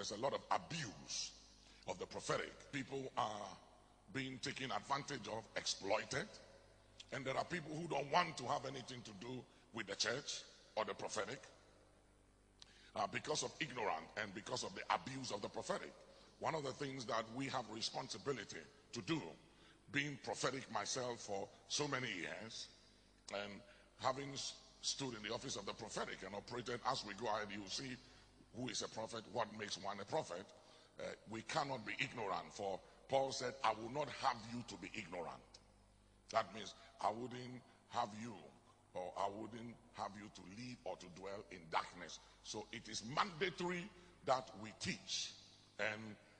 there's a lot of abuse of the prophetic. People are being taken advantage of, exploited. And there are people who don't want to have anything to do with the church or the prophetic because of ignorance and because of the abuse of the prophetic. One of the things that we have responsibility to do, being prophetic myself for so many years and having stood in the office of the prophetic and operated, as we go ahead, you see who is a prophet, what makes one a prophet. We cannot be ignorant, for Paul said, I will not have you to be ignorant. That means I wouldn't have you, or I wouldn't have you to live or to dwell in darkness. So it is mandatory that we teach and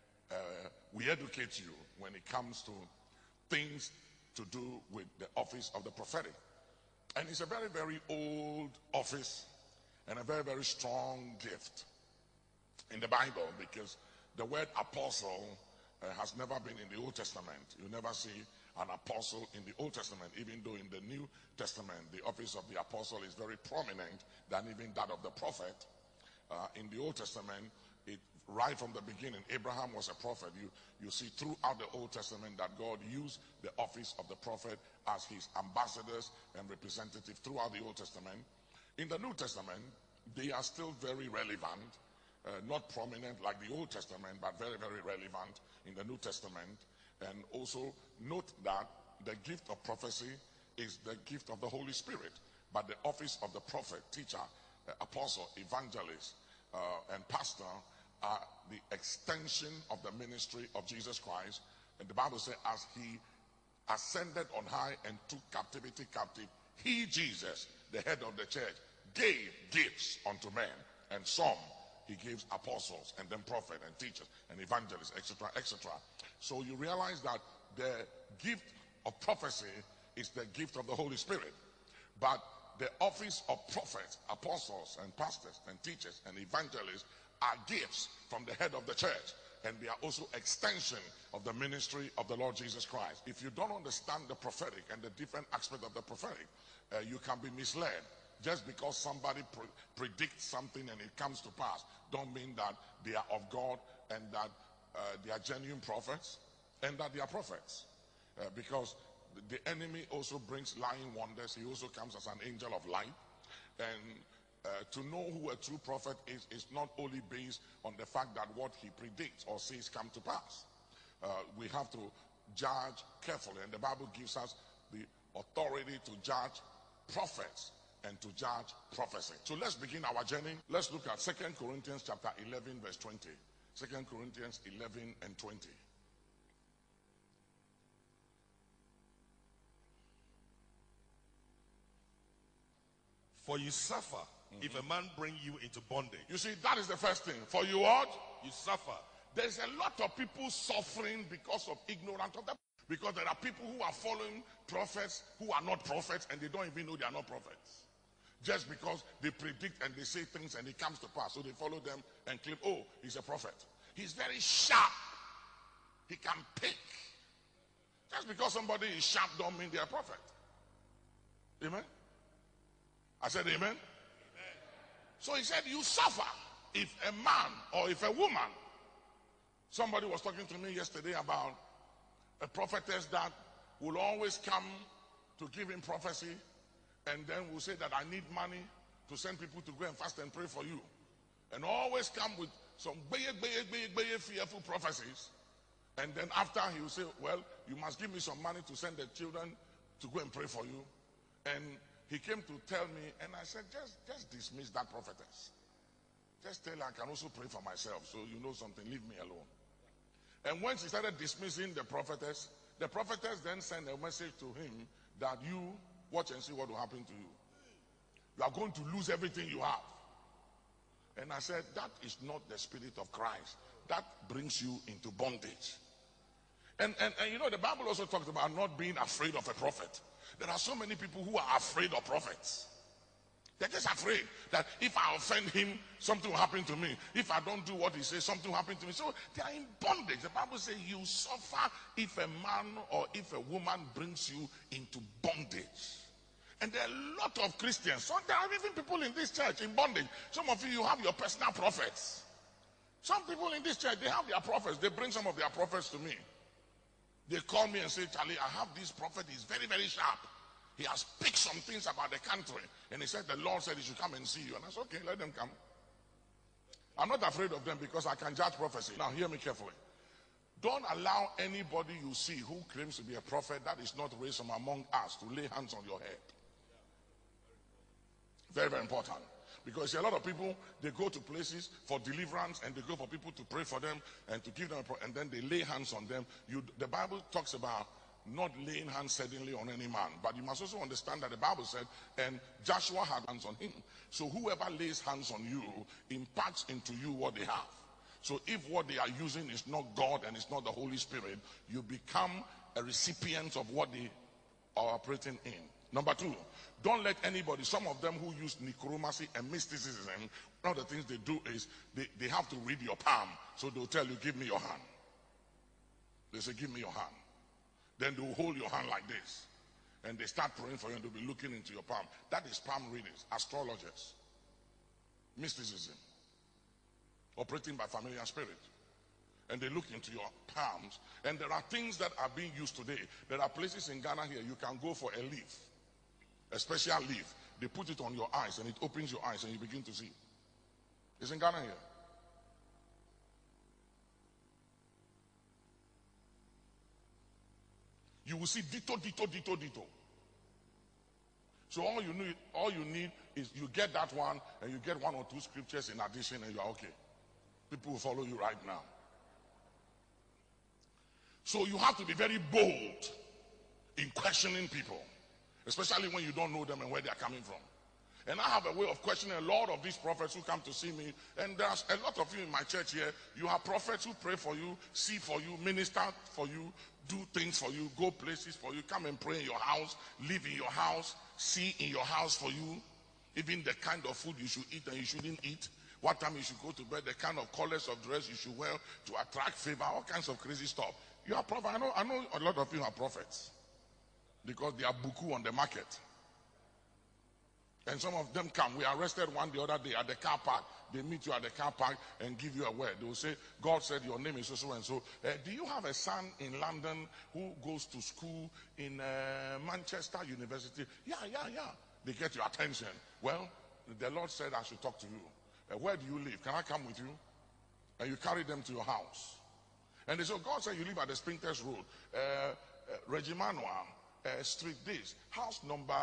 we educate you when it comes to things to do with the office of the prophetic. And it's a very, very old office and a very, very strong gift in the Bible, because the word apostle has never been in the Old Testament. You never see an apostle in the Old Testament, even though in the New Testament the office of the apostle is very prominent than even that of the prophet. In the Old Testament, right from the beginning, Abraham was a prophet. You see throughout the Old Testament that God used the office of the prophet as his ambassadors and representatives throughout the Old Testament. In the New Testament, they are still very relevant, not prominent like the Old Testament, but very, very relevant in the New Testament. And also note that the gift of prophecy is the gift of the Holy Spirit, but the office of the prophet, teacher, apostle, evangelist, and pastor are the extension of the ministry of Jesus Christ. And the Bible says, as he ascended on high and took captivity captive, he, Jesus, the head of the church, gave gifts unto men, and some he gives apostles, and then prophet and teachers and evangelists, etc., etc. So you realize that the gift of prophecy is the gift of the Holy Spirit, but the office of prophets, apostles, and pastors, and teachers, and evangelists are gifts from the head of the church, and they are also extension of the ministry of the Lord Jesus Christ. If you don't understand the prophetic and the different aspects of the prophetic, you can be misled. Just because somebody predicts something and it comes to pass, don't mean that they are of God and that they are genuine prophets and that they are prophets. Because the enemy also brings lying wonders. He also comes as an angel of light. And to know who a true prophet is not only based on the fact that what he predicts or says come to pass. We have to judge carefully, and the Bible gives us the authority to judge prophets and to judge prophecy. So let's begin our journey. Let's look at 2 Corinthians chapter 11 verse 20. 2 Corinthians 11 and 20. For you suffer if a man bring you into bondage. You see, that is the first thing. For you what? You suffer. There's a lot of people suffering because of ignorance of them. Because there are people who are following prophets who are not prophets, and they don't even know they are not prophets. Just because they predict and they say things and it comes to pass. So they follow them and claim, oh, he's a prophet. He's very sharp. He can pick. Just because somebody is sharp don't mean they're a prophet. Amen? I said amen? Amen. So he said, you suffer if a man or if a woman. Somebody was talking to me yesterday about a prophetess that will always come to give him prophecy, and then will say that I need money to send people to go and fast and pray for you, and always come with some fearful prophecies, and then after he will say, well, you must give me some money to send the children to go and pray for you. And he came to tell me, and I said, just dismiss that prophetess. Just tell her I can also pray for myself, so you know something, leave me alone. And when she started dismissing the prophetess then sent a message to him that you watch and see what will happen to you. You are going to lose everything you have. And I said, that is not the spirit of Christ. That brings you into bondage. And you know, the Bible also talks about not being afraid of a prophet. There are so many people who are afraid of prophets. They're just afraid that if I offend him, something will happen to me. If I don't do what he says, something will happen to me. So they are in bondage. The Bible says you suffer if a man or if a woman brings you into bondage. And there are a lot of Christians. So there are even people in this church in bondage. Some of you have your personal prophets. Some people in this church, they have their prophets. They bring some of their prophets to me. They call me and say, Charlie, I have this prophet. He's very, very sharp. He has picked some things about the country. And he said, the Lord said he should come and see you. And I said, okay, let them come. I'm not afraid of them because I can judge prophecy. Now, hear me carefully. Don't allow anybody you see who claims to be a prophet that is not raised from among us to lay hands on your head. Very, very important. Because a lot of people, they go to places for deliverance and they go for people to pray for them and to give them and then they lay hands on them. The Bible talks about not laying hands suddenly on any man. But you must also understand that the Bible said, and Joshua had hands on him. So whoever lays hands on you impacts into you what they have. So if what they are using is not God and it's not the Holy Spirit, you become a recipient of what they are operating in. Number two, don't let anybody, some of them who use necromancy and mysticism, one of the things they do is they have to read your palm. So they'll tell you, give me your hand. They say, give me your hand. Then they'll hold your hand like this. And they start praying for you and they'll be looking into your palm. That is palm readings, astrologers, mysticism, operating by familiar spirit. And they look into your palms. And there are things that are being used today. There are places in Ghana here, you can go for a leaf. A special leaf, they put it on your eyes and it opens your eyes and you begin to see. It's in Ghana here. You will see ditto, ditto, ditto, ditto. So all you need is you get that one and you get one or two scriptures in addition and you are okay. People will follow you right now. So you have to be very bold in questioning people. Especially when you don't know them and where they are coming from. And I have a way of questioning a lot of these prophets who come to see me. And there's a lot of you in my church here. You have prophets who pray for you, see for you, minister for you, do things for you, go places for you, come and pray in your house, live in your house, see in your house for you. Even the kind of food you should eat and you shouldn't eat. What time you should go to bed, the kind of colors of dress you should wear to attract favor, all kinds of crazy stuff. You are prophet. I know a lot of you are prophets. Because they are buku on the market. And some of them come. We arrested one the other day at the car park. They meet you at the car park and give you a word. They will say, God said your name is so and so. Do you have a son in London who goes to school in Manchester University? Yeah. They get your attention. Well, the Lord said I should talk to you. Where do you live? Can I come with you? And you carry them to your house. And they say, God said you live at the Sprinters Road. Regimanua. Street this, house number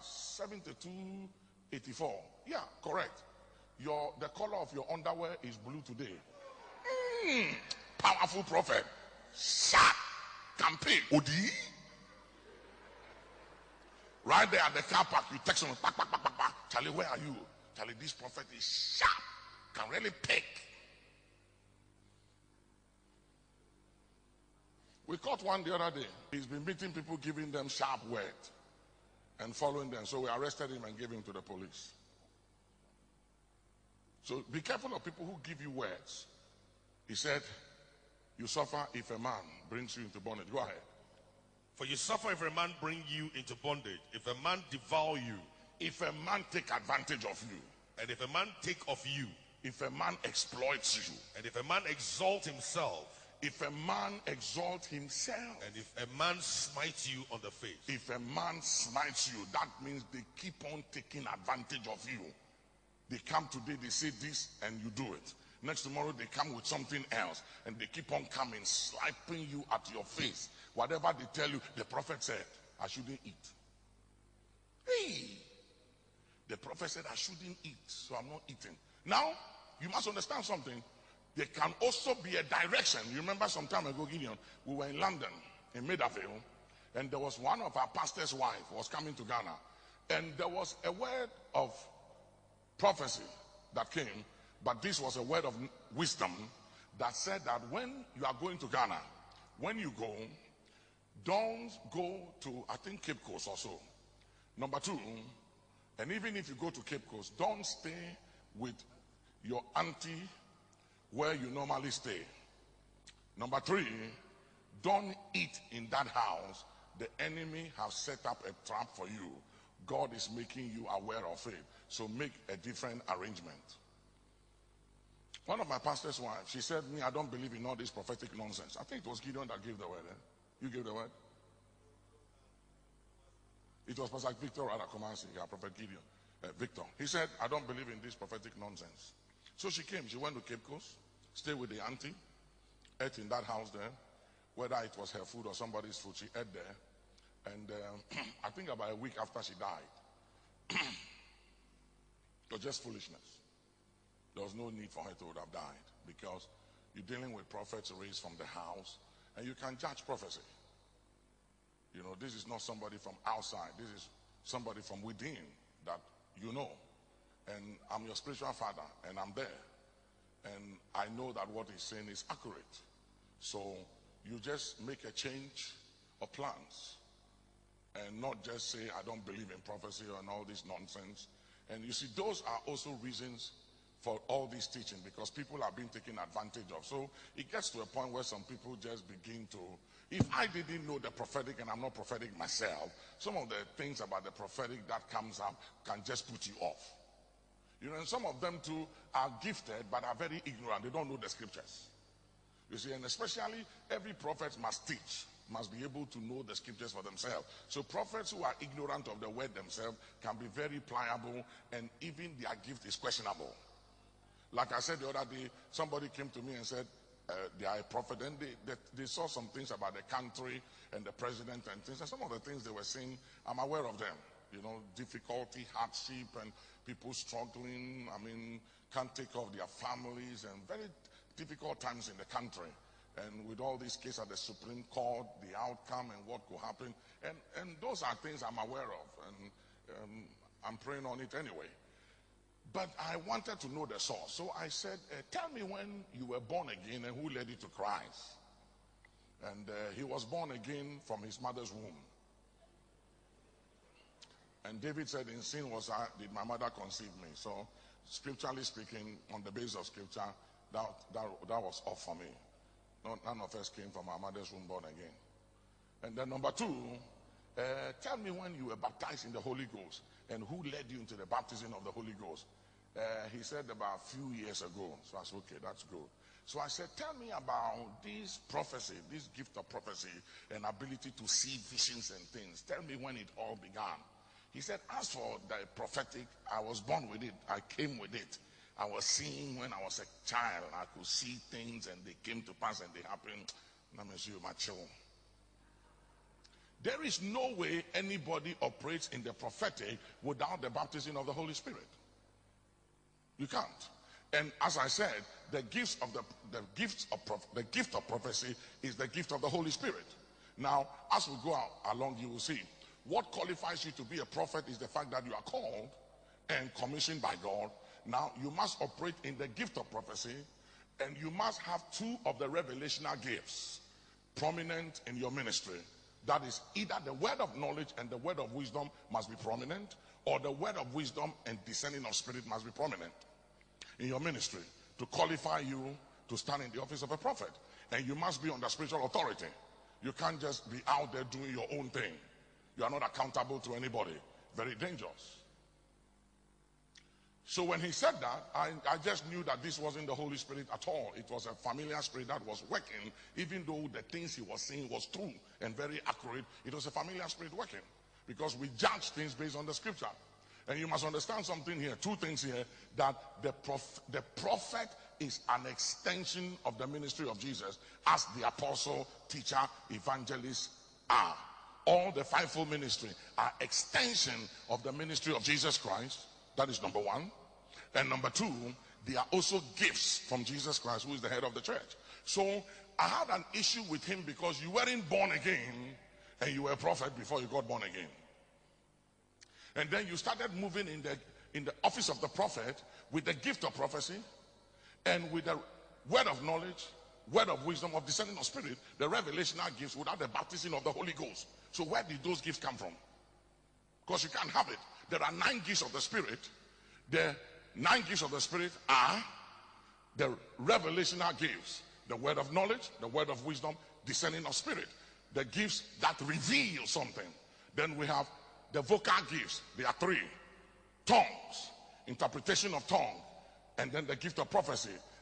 7284. Yeah, correct. The color of your underwear is blue today. Powerful prophet. Sharp campaign. Odi. Right there at the car park, you text him. Charlie, where are you? Charlie, this prophet is sharp. Can really pick. We caught one the other day. He's been meeting people, giving them sharp words and following them. So we arrested him and gave him to the police. So be careful of people who give you words. He said, you suffer if a man brings you into bondage. Go ahead. For you suffer if a man bring you into bondage. If a man devour you. If a man take advantage of you. And if a man take of you. If a man exploits you. And if a man exalt himself. If a man exalt himself. And if a man smites you on the face. If a man smites you, that means they keep on taking advantage of you. They come today, they say this, and you do it. Next tomorrow, they come with something else. And they keep on coming, slapping you at your face. Whatever they tell you, the prophet said, I shouldn't eat. Hey! The prophet said, I shouldn't eat, so I'm not eating. Now, you must understand something. There can also be a direction. You remember some time ago, Gideon, we were in London, in Maidavale, and there was one of our pastor's wife was coming to Ghana. And there was a word of prophecy that came, but this was a word of wisdom that said that when you are going to Ghana, when you go, don't go to, I think, Cape Coast or so. Number two, and even if you go to Cape Coast, don't stay with your auntie where you normally stay. Number three, don't eat in that house. The enemy has set up a trap for you. God is making you aware of it. So make a different arrangement. One of my pastor's wives, she said, me, I don't believe in all this prophetic nonsense. I think it was Gideon that gave the word. You gave the word? It was Pastor Victor Radakomansi, Prophet Gideon. Victor. He said, I don't believe in this prophetic nonsense. So she came. She went to Cape Coast, stayed with the auntie, ate in that house there. Whether it was her food or somebody's food, she ate there. And I think about a week after she died, it was just foolishness. There was no need for her to have died, because you're dealing with prophets raised from the house, and you can judge prophecy. You know, this is not somebody from outside. This is somebody from within that you know. And I'm your spiritual father, and I'm there. And I know that what he's saying is accurate. So you just make a change of plans and not just say, I don't believe in prophecy and all this nonsense. And you see, those are also reasons for all this teaching, because people are being taken advantage of. So it gets to a point where some people just begin to, if I didn't know the prophetic and I'm not prophetic myself, some of the things about the prophetic that comes up can just put you off. You know, and some of them too are gifted but are very ignorant. They don't know the scriptures. You see, and especially every prophet must teach, must be able to know the scriptures for themselves. So prophets who are ignorant of the word themselves can be very pliable, and even their gift is questionable. Like I said the other day, somebody came to me and said they are a prophet, and they saw some things about the country and the president and things, and some of the things they were saying, I'm aware of them. You know, difficulty, hardship, and people struggling, can't take care of their families, and very difficult times in the country. And with all these cases at the Supreme Court, the outcome and what could happen, and those are things I'm aware of, and I'm praying on it anyway. But I wanted to know the source. So I said, tell me when you were born again and who led you to Christ. And he was born again from his mother's womb. And David said, in sin did my mother conceive me. So scripturally speaking, on the basis of scripture, that was off for me. None of us came from our mother's womb born again. And then number two, tell me when you were baptized in the Holy Ghost and who led you into the baptism of the Holy Ghost. He said about a few years ago. So I said, okay, that's good. So I said, tell me about this prophecy, this gift of prophecy and ability to see visions and things. Tell me when it all began. He said, as for the prophetic, I was born with it. I came with it. I was seeing when I was a child. I could see things and they came to pass and they happened. There is no way anybody operates in the prophetic without the baptism of the Holy Spirit. You can't. And as I said, the gift of prophecy is the gift of the Holy Spirit. Now, as we go along, you will see what qualifies you to be a prophet is the fact that you are called and commissioned by God. Now, you must operate in the gift of prophecy, and you must have two of the revelational gifts prominent in your ministry. That is, either the word of knowledge and the word of wisdom must be prominent, or the word of wisdom and discerning of spirit must be prominent in your ministry to qualify you to stand in the office of a prophet. And you must be under spiritual authority. You can't just be out there doing your own thing. You are not accountable to anybody. Very dangerous. So when he said that, I just knew that this wasn't the Holy Spirit at all. It was a familiar spirit that was working, even though the things he was saying was true and very accurate. It was a familiar spirit working, because we judge things based on the scripture. And you must understand something here, two things here, that the prophet is an extension of the ministry of Jesus, as the apostle, teacher, evangelist are. All the fivefold ministry are extension of the ministry of Jesus Christ. That is number one. And number two, they are also gifts from Jesus Christ, who is the head of the church. So I had an issue with him because you weren't born again and you were a prophet before you got born again. And then you started moving in the office of the prophet with the gift of prophecy and with the word of knowledge, word of wisdom, of discerning of spirit, the revelational gifts without the baptism of the Holy Ghost. So where did those gifts come from? Because you can't have it. There are 9 gifts of the Spirit. The 9 gifts of the Spirit are the revelational gifts, the word of knowledge, the word of wisdom, discerning of spirit, the gifts that reveal something. Then we have the vocal gifts. There are 3. Tongues, interpretation of tongue, and then the gift of prophecy.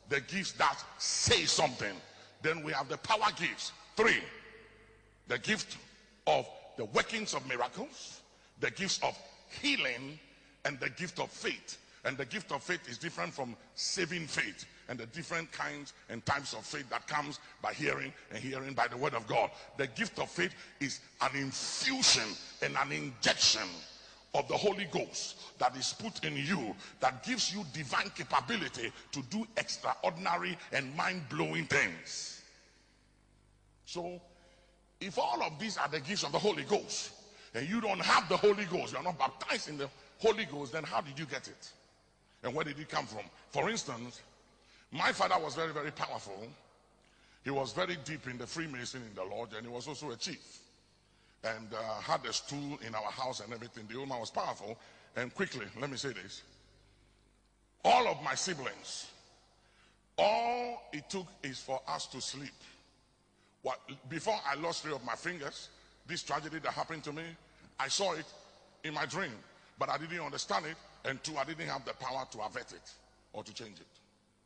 the gifts that say something. Then we have the power gifts. 3, the gift of the workings of miracles, the gifts of healing, and the gift of faith. And the gift of faith is different from saving faith and the different kinds and types of faith that comes by hearing and hearing by the word of God. The gift of faith is an infusion and an injection of the Holy Ghost that is put in you, that gives you divine capability to do extraordinary and mind-blowing things. So, if all of these are the gifts of the Holy Ghost, and you don't have the Holy Ghost, you are not baptized in the Holy Ghost, then how did you get it? And where did it come from? For instance, my father was very, very powerful. He was very deep in the Freemason in the lodge, and he was also a chief. And had a stool in our house and everything. The old man was powerful. And quickly, let me say this. All of my siblings, all it took is for us to sleep. Before I lost 3 of my fingers, this tragedy that happened to me, I saw it in my dream. But I didn't understand it. And 2, I didn't have the power to avert it or to change it.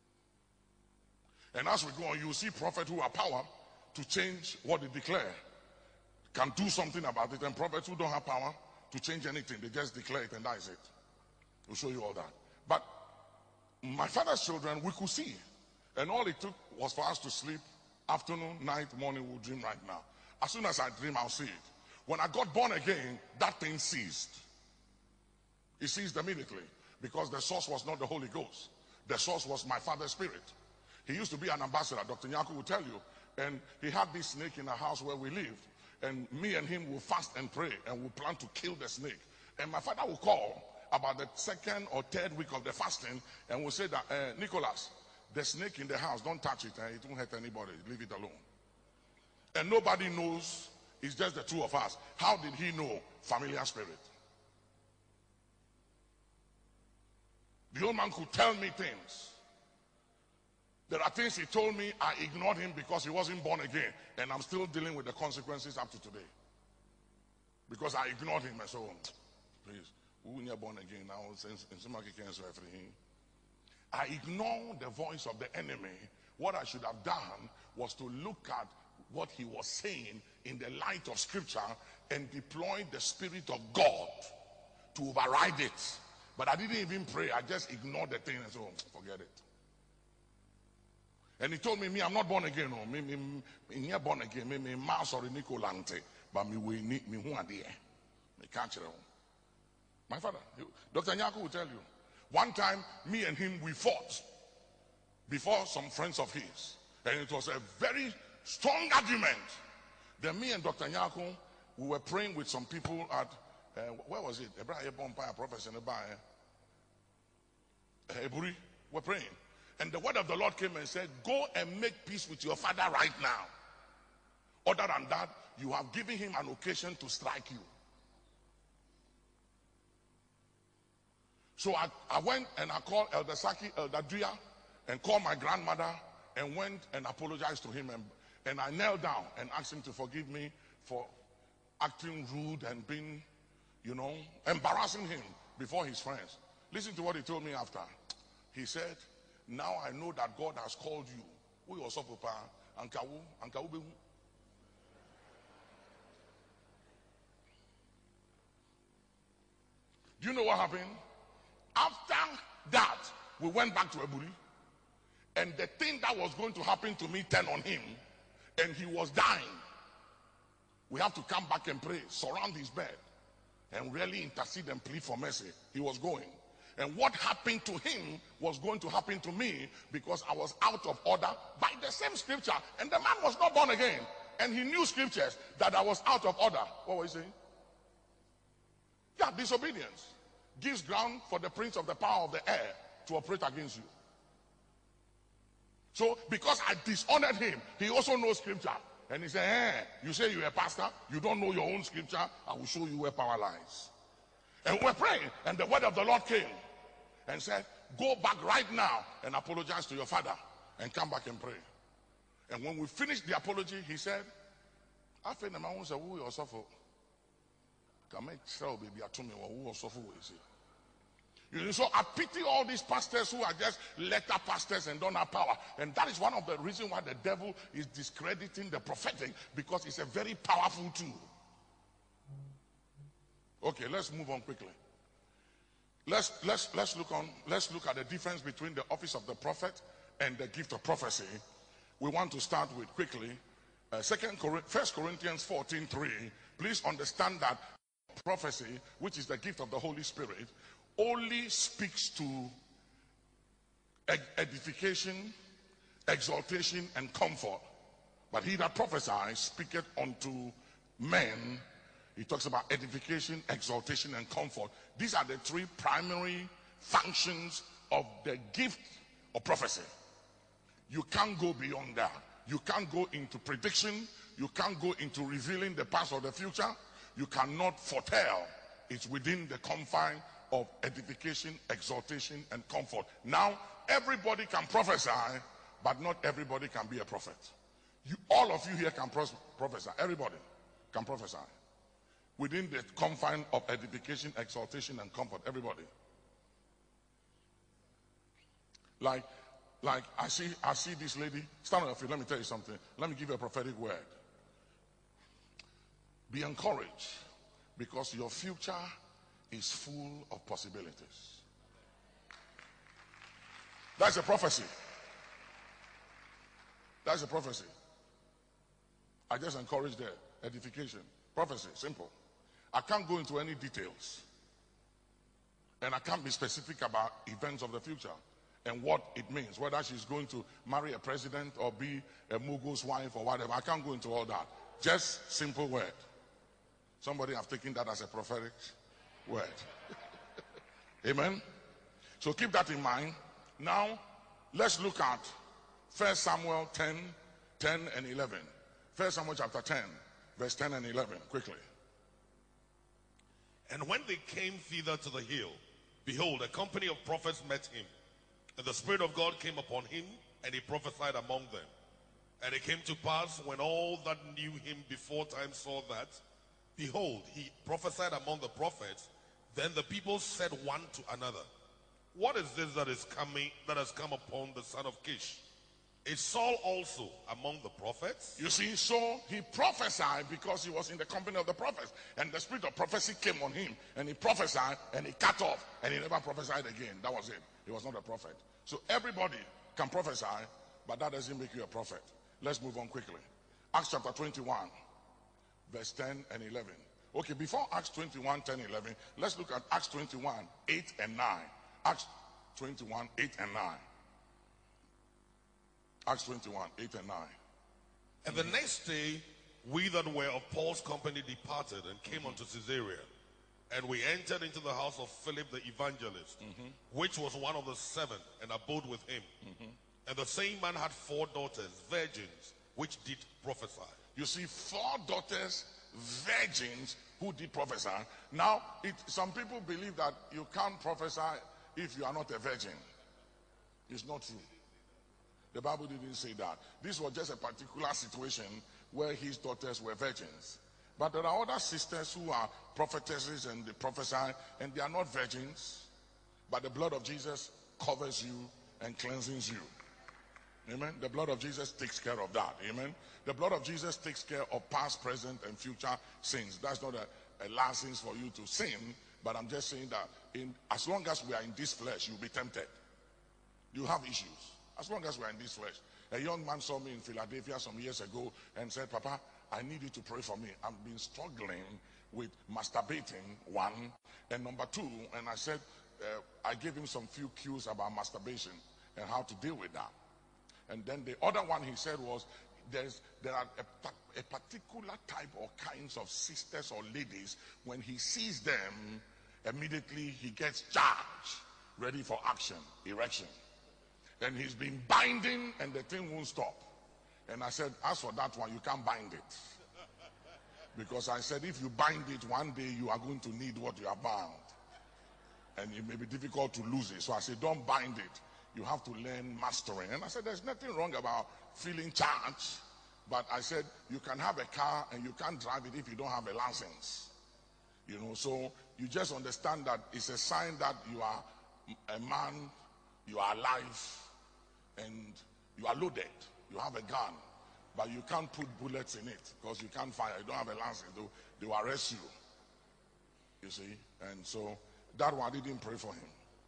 And as we go on, you see prophets who have power to change what they declare, can do something about it, and prophets who don't have power to change anything, they just declare it and that is it. We'll show you all that. But my father's children, we could see, and all it took was for us to sleep. Afternoon, night, morning, we'll dream right now. As soon as I dream, I'll see it. When I got born again, that thing ceased. It ceased immediately, because the source was not the Holy Ghost. The source was my father's spirit. He used to be an ambassador, Dr. Nyaku will tell you, and he had this snake in the house where we lived. And me and him will fast and pray, and we'll plan to kill the snake. And my father will call about the 2nd or 3rd week of the fasting, and will say that, Nicholas, the snake in the house, don't touch it, it won't hurt anybody, leave it alone. And nobody knows, it's just the 2 of us. How did he know? Familiar spirit. The old man could tell me things. There are things he told me, I ignored him because he wasn't born again. And I'm still dealing with the consequences up to today. Because I ignored him and so, please, when you're born again now, I ignored the voice of the enemy. What I should have done was to look at what he was saying in the light of scripture and deploy the Spirit of God to override it. But I didn't even pray. I just ignored the thing and so, forget it. And he told me, I'm not born again. No, me born again. Me mouse or Nicolante, but me we need me who are there. Me can't tell. My father, Dr. Nyaku will tell you. One time, me and him we fought before some friends of his, and it was a very strong argument. Then me and Dr. Nyaku, we were praying with some people at where was it? Ebrahim Bompire, Professor Eburi. We're praying. And the word of the Lord came and said, go and make peace with your father right now. Other than that, you have given him an occasion to strike you. So I went and I called Elder Saki, Elder Dria, and called my grandmother and went and apologized to him. And I knelt down and asked him to forgive me for acting rude and being, embarrassing him before his friends. Listen to what he told me after. He said, now I know that God has called you. We also prepare. Do you know what happened? After that, we went back to Eburi, and the thing that was going to happen to me turned on him, and he was dying. We have to come back and pray, surround his bed, and really intercede and plead for mercy. He was going. And what happened to him was going to happen to me because I was out of order by the same scripture. And the man was not born again. And he knew scriptures that I was out of order. What was he saying? Yeah, disobedience gives ground for the prince of the power of the air to operate against you. So because I dishonored him, he also knows scripture. And he said, you say you're a pastor, you don't know your own scripture, I will show you where power lies. And we're praying, and the word of the Lord came and said, go back right now and apologize to your father and come back and pray. And when we finished the apology, he said, I feel the man who said, who you suffer? Come make sure baby to me who suffer. So I pity all these pastors who are just letter pastors and don't have power. And that is one of the reasons why the devil is discrediting the prophetic, because it's a very powerful tool. Okay, let's move on quickly. Let's look at the difference between the office of the prophet and the gift of prophecy. We want to start with quickly 1 Corinthians 14:3. Please understand that prophecy, which is the gift of the Holy Spirit, only speaks to edification, exaltation, and comfort. But he that prophesies speaketh unto men. He talks about edification, exaltation, and comfort. These are the three primary functions of the gift of prophecy. You can't go beyond that. You can't go into prediction. You can't go into revealing the past or the future. You cannot foretell. It's within the confine of edification, exaltation, and comfort. Now, everybody can prophesy, but not everybody can be a prophet. All of you here can prophesy. Everybody can prophesy. Within the confine of edification, exaltation, and comfort. Everybody. Like I see this lady. Stand on your feet. Let me tell you something. Let me give you a prophetic word. Be encouraged, because your future is full of possibilities. That's a prophecy. That's a prophecy. I just encourage the edification. Prophecy, simple. I can't go into any details. And I can't be specific about events of the future and what it means, whether she's going to marry a president or be a mogul's wife or whatever. I can't go into all that. Just simple word. Somebody have taken that as a prophetic word. Amen. So keep that in mind. Now let's look at 1 Samuel 10 and 11. 1 Samuel chapter 10, verse 10 and 11, quickly. And when they came thither to the hill, behold, a company of prophets met him. And the Spirit of God came upon him, and he prophesied among them. And it came to pass, when all that knew him before time saw that, behold, he prophesied among the prophets. Then the people said one to another, what is this that has come upon the son of Kish? Is Saul also among the prophets? You see, so he prophesied because he was in the company of the prophets, and the spirit of prophecy came on him, and he prophesied, and he cut off, and he never prophesied again. That was it. He was not a prophet. So everybody can prophesy, but that doesn't make you a prophet. Let's move on quickly. Acts chapter 21, verse 10 and 11. Okay, before Acts 21, 10, 11, let's look at Acts 21, 8 and 9. Acts 21, 8 and 9. Acts 21, 8 and 9. And the next day, we that were of Paul's company departed and came unto Caesarea. And we entered into the house of Philip the evangelist, which was one of the 7, and abode with him. And the same man had 4 daughters, virgins, which did prophesy. You see, 4 daughters, virgins, who did prophesy. Now, some people believe that you can't prophesy if you are not a virgin. It's not true. The Bible didn't say that. This was just a particular situation where his daughters were virgins. But there are other sisters who are prophetesses and they prophesy, and they are not virgins. But the blood of Jesus covers you and cleanses you. Amen. The blood of Jesus takes care of that. Amen. The blood of Jesus takes care of past, present, and future sins. That's not a license for you to sin, but I'm just saying that as long as we are in this flesh, you'll be tempted. You have issues. As long as we're in this flesh. A young man saw me in Philadelphia some years ago and said, Papa, I need you to pray for me. I've been struggling with masturbating, 1, and number 2, and I said, I gave him some few cues about masturbation and how to deal with that. And then the other one he said was, there are a particular type or kinds of sisters or ladies, when he sees them, immediately he gets charged, ready for action, erection. And he's been binding and the thing won't stop. And I said, as for that one, you can't bind it. Because I said, if you bind it, one day you are going to need what you are bound. And it may be difficult to lose it. So I said, don't bind it. You have to learn mastering. And I said, there's nothing wrong about feeling charged. But I said, you can have a car and you can't drive it if you don't have a license. So you just understand that it's a sign that you are a man, you are alive and you are loaded, you have a gun, but you can't put bullets in it because you can't fire, you don't have a license, they will arrest you see. And so that one, I didn't pray for him.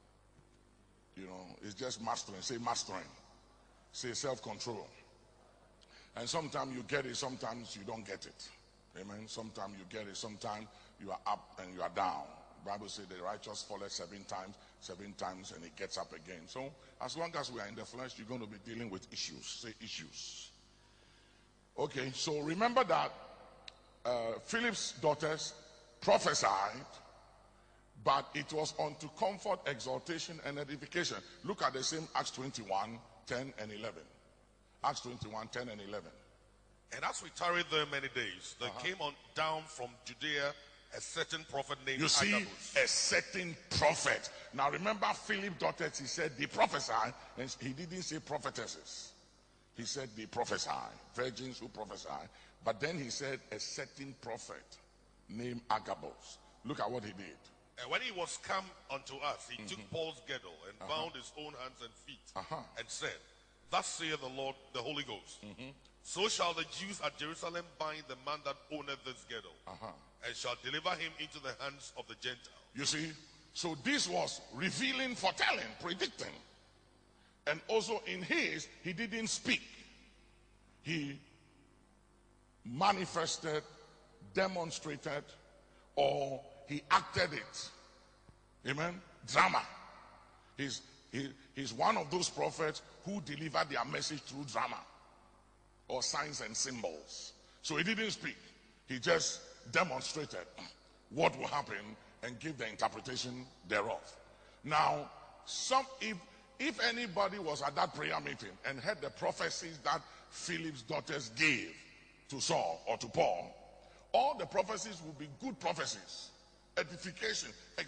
You know, it's just mastering. Say mastering. Say self-control. And sometimes you get it, sometimes you don't get it. Amen. Sometimes you get it, sometimes you are up and you are down. The Bible says the righteous falleth 7 times, and it gets up again. So as long as we are in the flesh, you're going to be dealing with issues. Say issues. Okay, so remember that Philip's daughters prophesied, but it was unto comfort, exhortation, and edification. Look at the same Acts 21, 10 and 11. Acts 21, 10 and 11. And as we tarried there many days, there came on down from Judea a certain prophet named Agabus. A certain prophet. Now remember Philip's daughters, he said they prophesy, and he didn't say prophetesses. He said they prophesy, virgins who prophesy. But then he said a certain prophet named Agabus. Look at what he did. And when he was come unto us, he took Paul's girdle and bound his own hands and feet, and said, Thus saith the Lord, the Holy Ghost, so shall the Jews at Jerusalem bind the man that owneth this girdle, and shall deliver him into the hands of the Gentiles. You see, so this was revealing, foretelling, predicting. And also in his, he didn't speak. He manifested, demonstrated, or he acted it. Amen. Drama. He's one of those prophets who delivered their message through drama or signs and symbols. So he didn't speak. He just demonstrated what will happen and give the interpretation thereof. Now, if anybody was at that prayer meeting and heard the prophecies that Philip's daughters gave to Saul or to Paul, all the prophecies will be good prophecies. Edification.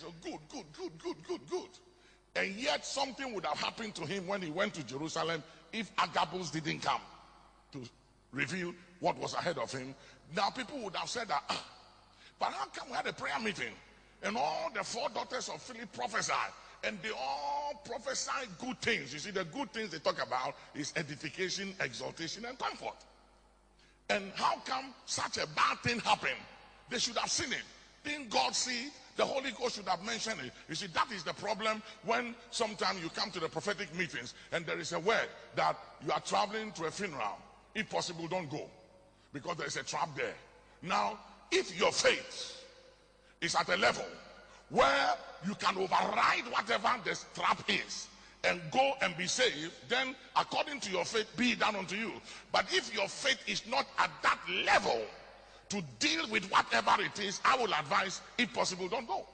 Good. And yet something would have happened to him when he went to Jerusalem if Agabus didn't come to reveal what was ahead of him. Now people would have said that, but how come we had a prayer meeting and all the 4 daughters of Philip prophesied and they all prophesied good things? You see, the good things they talk about is edification, exaltation, and comfort. And how come such a bad thing happened? They should have seen it. Didn't God see? The Holy Ghost should have mentioned it. You see, that is the problem when sometimes you come to the prophetic meetings and there is a word that you are traveling to a funeral. If possible, don't go, because there is a trap there. Now, if your faith is at a level where you can override whatever this trap is and go and be saved, then according to your faith, be it done unto you. But if your faith is not at that level to deal with whatever it is, I will advise, if possible, don't go.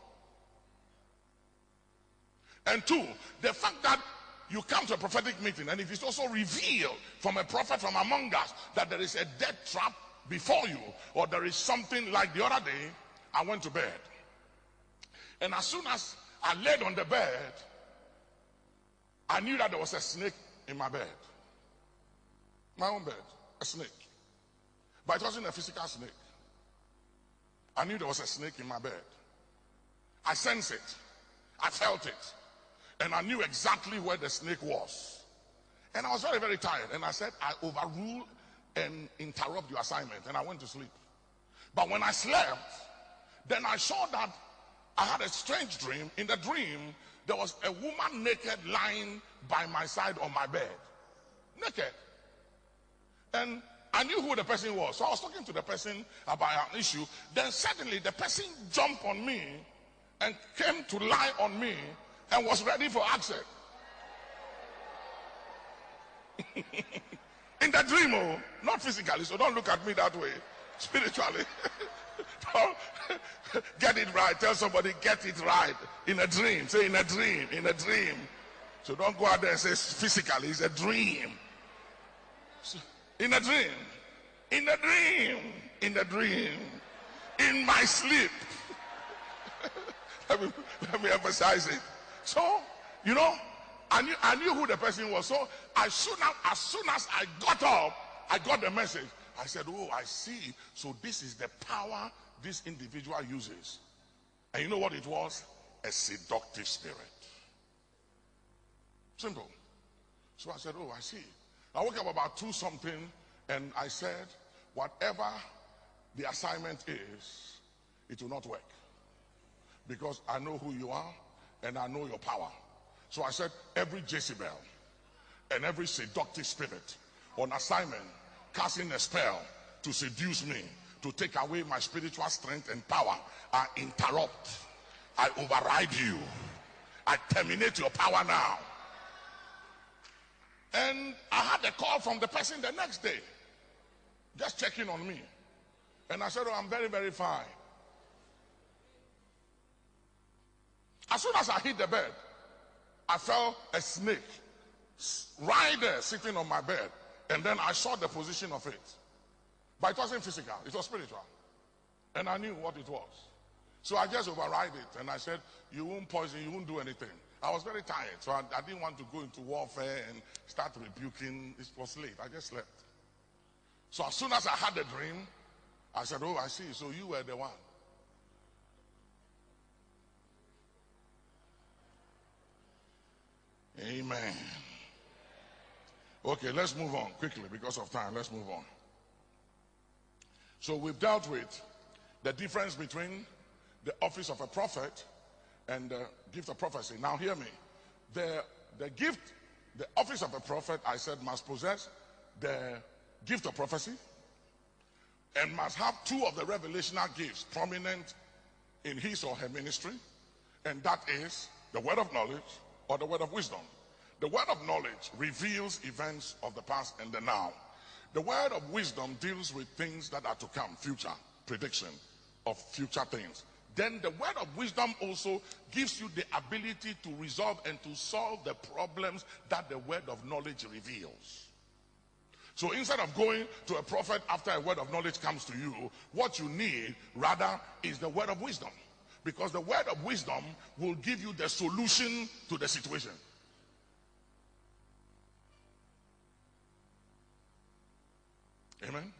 And 2, the fact that you come to a prophetic meeting and it is also revealed from a prophet from among us that there is a death trap before you, or there is something like the other day, I went to bed. And as soon as I laid on the bed, I knew that there was a snake in my bed. My own bed, a snake. But it wasn't a physical snake. I knew there was a snake in my bed. I sensed it. I felt it. And I knew exactly where the snake was. And I was very, very tired. And I said, I overrule and interrupt your assignment. And I went to sleep. But when I slept, then I saw that I had a strange dream. In the dream, there was a woman naked lying by my side on my bed. Naked. And I knew who the person was. So I was talking to the person about an issue. Then suddenly the person jumped on me and came to lie on me and was ready for action. In the dream, oh, not physically, so don't look at me that way. Spiritually. Don't get it right. Tell somebody, get it right. In a dream. Say in a dream. In a dream. So don't go out there and say physically. It's a dream. So, in a dream. In a dream. In a dream. In my sleep. let me emphasize it. So, you know, I knew who the person was. So as soon as I got up, I got the message. I said, oh, I see. So this is the power this individual uses. And you know what it was? A seductive spirit. Simple. So I said, oh, I see. I woke up about 2 something and I said, whatever the assignment is, it will not work. Because I know who you are and I know your power. So I said, every Jezebel and every seductive spirit on assignment, casting a spell to seduce me, to take away my spiritual strength and power, I interrupt. I override you. I terminate your power now. And I had a call from the person the next day, just checking on me. And I said, oh, I'm very, very fine. As soon as I hit the bed, I felt a snake right there sitting on my bed. And then I saw the position of it. But it wasn't physical, it was spiritual. And I knew what it was. So I just override it and I said, you won't poison, you won't do anything. I was very tired, so I didn't want to go into warfare and start rebuking. It was late, I just slept. So as soon as I had the dream, I said, oh, I see, so you were the one. Amen. Okay, let's move on quickly because of time. Let's move on. So we've dealt with the difference between the office of a prophet and the gift of prophecy. Now hear me. The gift, the office of a prophet, I said, must possess the gift of prophecy and must have 2 of the revelational gifts prominent in his or her ministry, and that is the word of knowledge or the word of wisdom. The word of knowledge reveals events of the past and the now. The word of wisdom deals with things that are to come, future, prediction of future things. Then the word of wisdom also gives you the ability to resolve and to solve the problems that the word of knowledge reveals. So instead of going to a prophet after a word of knowledge comes to you, what you need rather is the word of wisdom. Because the word of wisdom will give you the solution to the situation. Amen.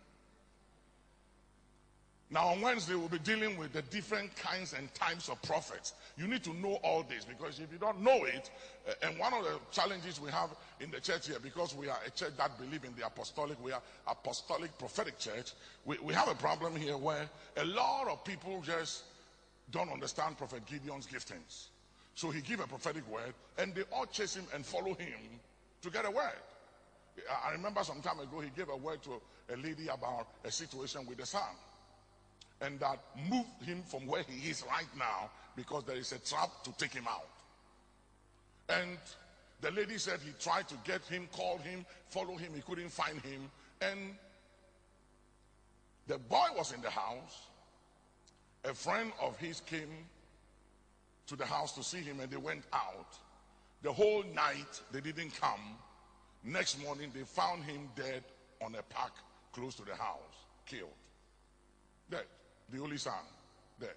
Now on Wednesday we'll be dealing with the different kinds and types of prophets. You need to know all this, because if you don't know it, and one of the challenges we have in the church here, because we are a church that believes in the apostolic, we are apostolic prophetic church, we have a problem here where a lot of people just don't understand Prophet Gideon's giftings. So he give a prophetic word and they all chase him and follow him to get a word. I remember some time ago he gave a word to a lady about a situation with the son, and that moved him from where he is right now, because there is a trap to take him out. And the lady said he tried to get him, called him, follow him, he couldn't find him. And the boy was in the house. A friend of his came to the house to see him and they went out. The whole night they didn't come. Next morning they found him dead on a park close to the house, killed. Dead. The only son, dead.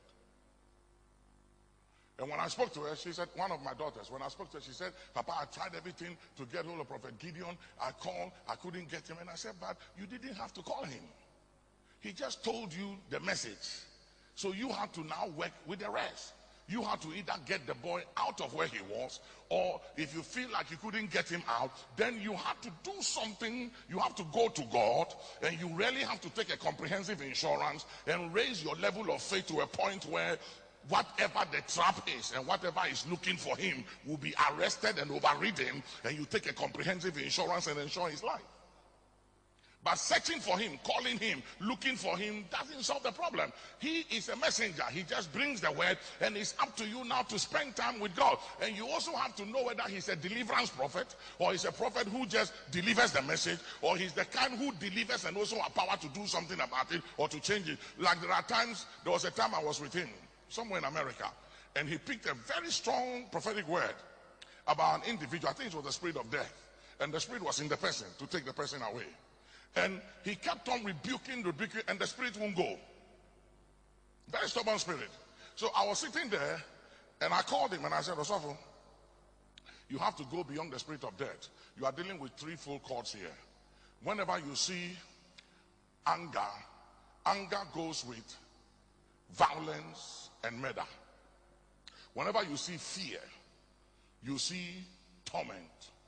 And when I spoke to her, she said, one of my daughters, when I spoke to her, she said, Papa, I tried everything to get hold of Prophet Gideon. I called, I couldn't get him. And I said, but you didn't have to call him. He just told you the message. So you had to now work with the rest. You had to either get the boy out of where he was, or if you feel like you couldn't get him out, then you have to do something. You have to go to God, and you really have to take a comprehensive insurance and raise your level of faith to a point where whatever the trap is and whatever is looking for him will be arrested and overridden, and you take a comprehensive insurance and insure his life. But searching for him, calling him, looking for him doesn't solve the problem. He is a messenger. He just brings the word, and it's up to you now to spend time with God. And you also have to know whether he's a deliverance prophet, or he's a prophet who just delivers the message, or he's the kind who delivers and also has power to do something about it or to change it. Like there was a time I was with him somewhere in America, and he picked a very strong prophetic word about an individual. I think it was the spirit of death, and the spirit was in the person to take the person away. And he kept on rebuking, and the spirit won't go. Very stubborn spirit. So I was sitting there, and I called him, and I said, Osofo, you have to go beyond the spirit of death. You are dealing with 3 full chords here. Whenever you see anger, anger goes with violence and murder. Whenever you see fear, you see torment.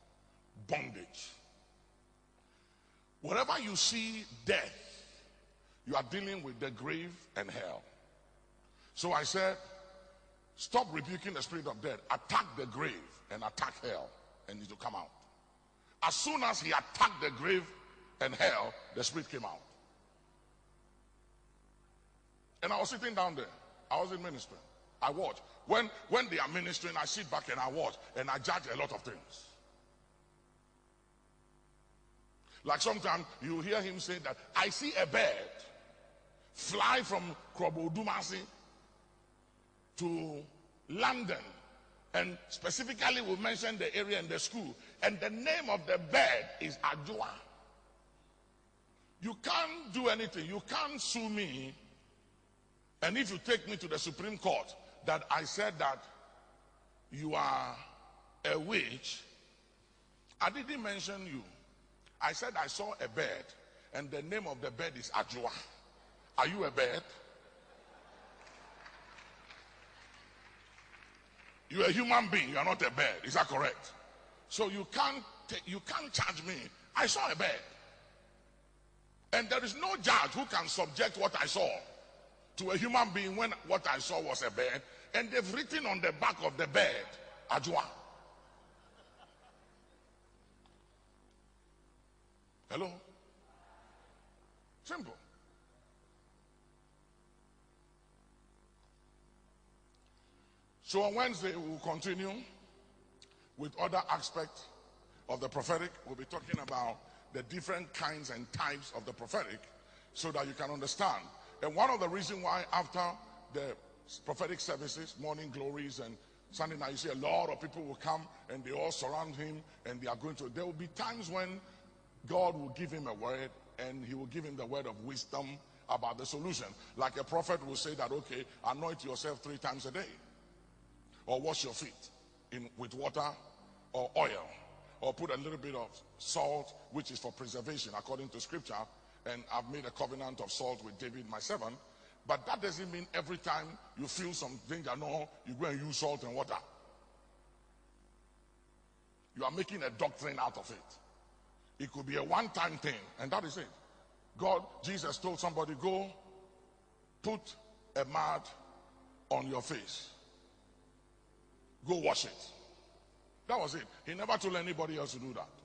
bondage. Wherever you see death, you are dealing with the grave and hell. So I said, stop rebuking the spirit of death. Attack the grave and attack hell, and it will come out. As soon as he attacked the grave and hell, the spirit came out. And I was sitting down there. I wasn't ministering. I watch. When they are ministering, I sit back and I watch, and I judge a lot of things. Like sometimes you hear him say that, I see a bird fly from Krobodumasi to London, and specifically we mention the area and the school, and the name of the bird is Ajua. You can't do anything. You can't sue me, and if you take me to the Supreme Court that I said that you are a witch, I didn't mention you. I said I saw a bird, and the name of the bird is Ajua. Are you a bird? You're a human being. You are not a bird. Is that correct? So you can't charge me. I saw a bird, and there is no judge who can subject what I saw to a human being when what I saw was a bird, and they've written on the back of the bird, Ajua. Hello? Simple. So on Wednesday, we will continue with other aspects of the prophetic. We'll be talking about the different kinds and types of the prophetic so that you can understand. And one of the reasons why after the prophetic services, morning glories and Sunday night, you see a lot of people will come and they all surround him and they are going to, there will be times when God will give him a word and he will give him the word of wisdom about the solution. Like a prophet will say that, okay, anoint yourself 3 times a day, or wash your feet with water or oil, or put a little bit of salt, which is for preservation according to scripture. And I've made a covenant of salt with David, my servant. But that doesn't mean every time you feel some danger, no, you go and use salt and water. You are making a doctrine out of it. It could be a one-time thing, and that is it. Jesus told somebody, go put a mud on your face. Go wash it. That was it. He never told anybody else to do that.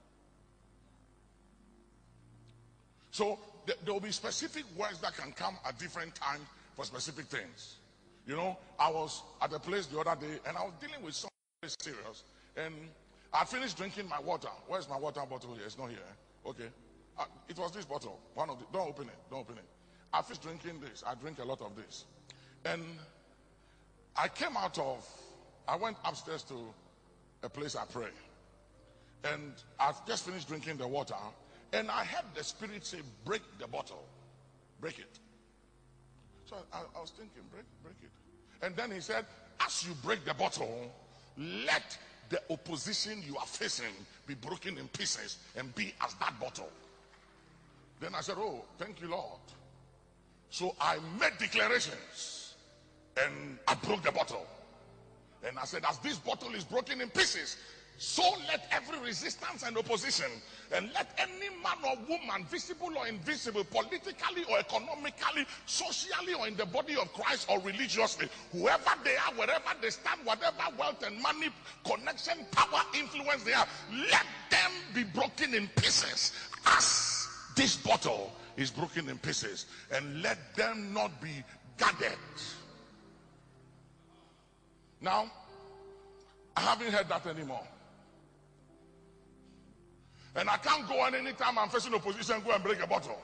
So there will be specific words that can come at different times for specific things. You know, I was at a place the other day and I was dealing with something very serious, and I finished drinking my water. Where's my water bottle here? It's not here. Okay. It was this bottle. One of the, don't open it. Don't open it. I finished drinking this. I drink a lot of this. And I went upstairs to a place I pray. And I've just finished drinking the water. And I heard the Spirit say, break the bottle. Break it. So I was thinking, break it. And then he said, as you break the bottle, let the opposition you are facing be broken in pieces and be as that bottle. Then I said, oh, thank you, Lord. So I made declarations and I broke the bottle. And I said, as this bottle is broken in pieces, so let every resistance and opposition, and let any man or woman, visible or invisible, politically or economically, socially or in the body of Christ or religiously, whoever they are, wherever they stand, whatever wealth and money, connection, power, influence they have, let them be broken in pieces as this bottle is broken in pieces, and let them not be gathered. Now, I haven't heard that anymore. And I can't go on anytime I'm facing opposition, go and break a bottle.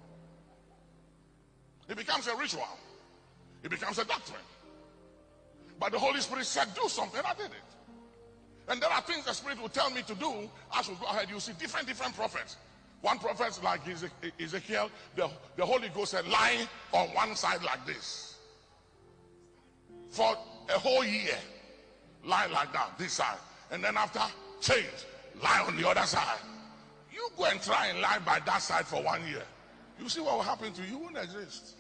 It becomes a ritual. It becomes a doctrine. But the Holy Spirit said, do something. I did it. And there are things the Spirit will tell me to do. I should go ahead. You see different prophets. One prophet, like Ezekiel, the Holy Ghost said, lie on one side like this. For a whole year, lie like that, this side. And then after, change, lie on the other side. You go and try and lie by that side for 1 year. You see what will happen to you? You won't exist.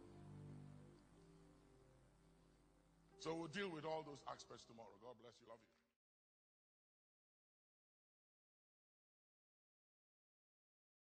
So we'll deal with all those aspects tomorrow. God bless you. Love you.